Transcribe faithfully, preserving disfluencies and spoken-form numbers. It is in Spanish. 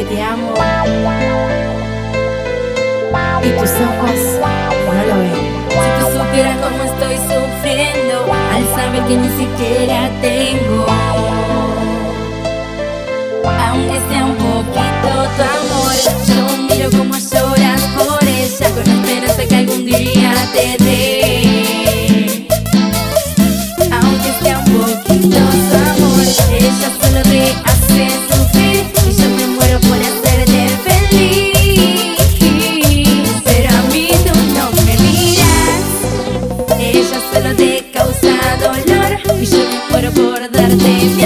que te amo y tus ojos no lo ven. Si tú supieras cómo estoy sufriendo al saber que ni siquiera tengo, aunque sea un poquito tu amor. Yo miro cómo lloras por ella, con la esperanza que algún día te dé, aunque sea un poquito su amor. Ella solo te hace sufrir y yo me muero por hacerte feliz, pero a mí tú no me miras. Ella solo te causa dolor y yo me muero por darte mi